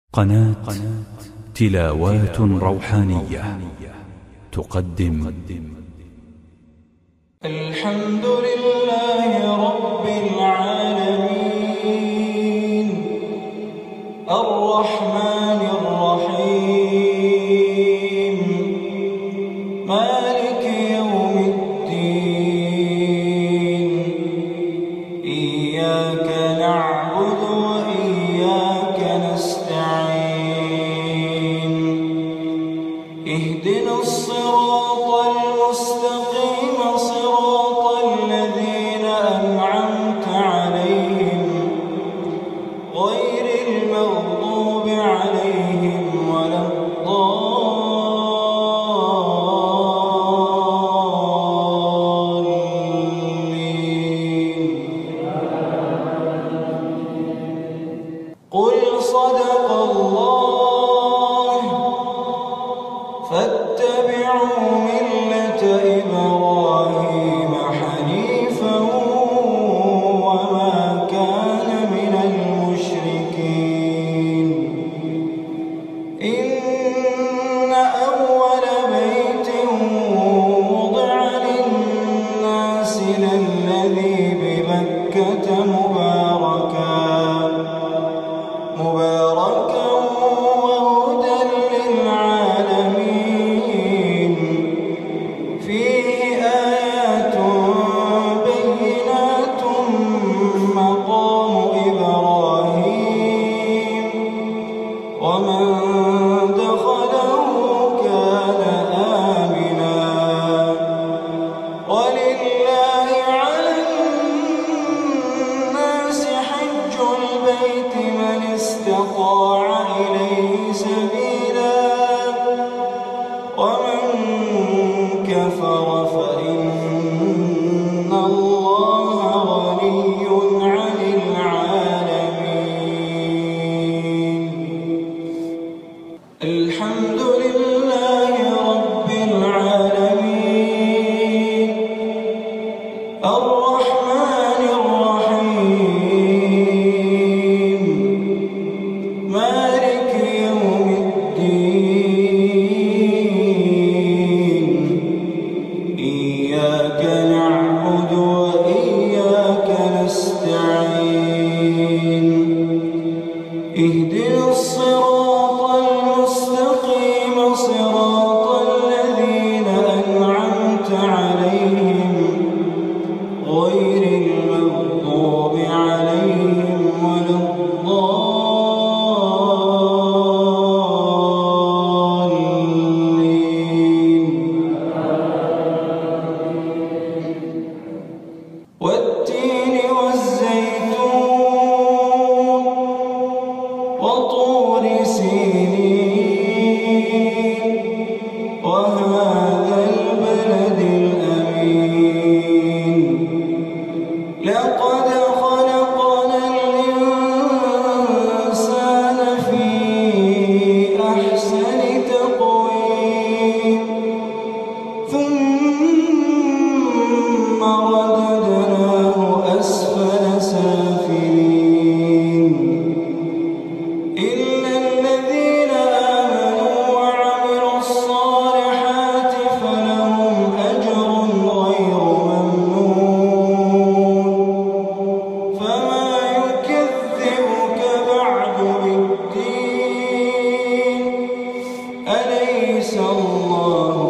قناة تلاوات روحانية تقدم الحمد لله رب العالمين الرحمن الرحيم مالك يوم الدين إياك نعبد وإياك نستعين اهدنا الصراط المستقيم صراط الذين أنعمت عليهم غير المغضوب عليهم ولا الضالين. قل صدق الله فاتبعوا ملة إبراهيم حنيفا وما كان من المشركين. إن أول بيت وضع للناس للذي ببكة مباركا وهدى للعالمين فيه آيات بينات مقام إبراهيم ومن دخله كان آمنا ولله على الناس حج البيت من استطاع إليه سبيلا ومن كفر فإن الله غني عن العالمين. الحمد لله رب العالمين الرحمن الرحيم مالك يوم الدين إياك نعبد وإياك نستعين اهدنا الصراط المستقيم صراط الذين أنعمت عليهم غير المغضوب عليهم ولا الضالين. والتين والزيتون وطور سينين وهذا البلد الأمين لقد خلقنا الإنسان في أحسن تقويم ثم رددناه أسفل سافلين إلا الذين آمنوا وعملوا الصالحات فلهم أجر غير ممنون. فما يكذبك بعد بالدين أليس الله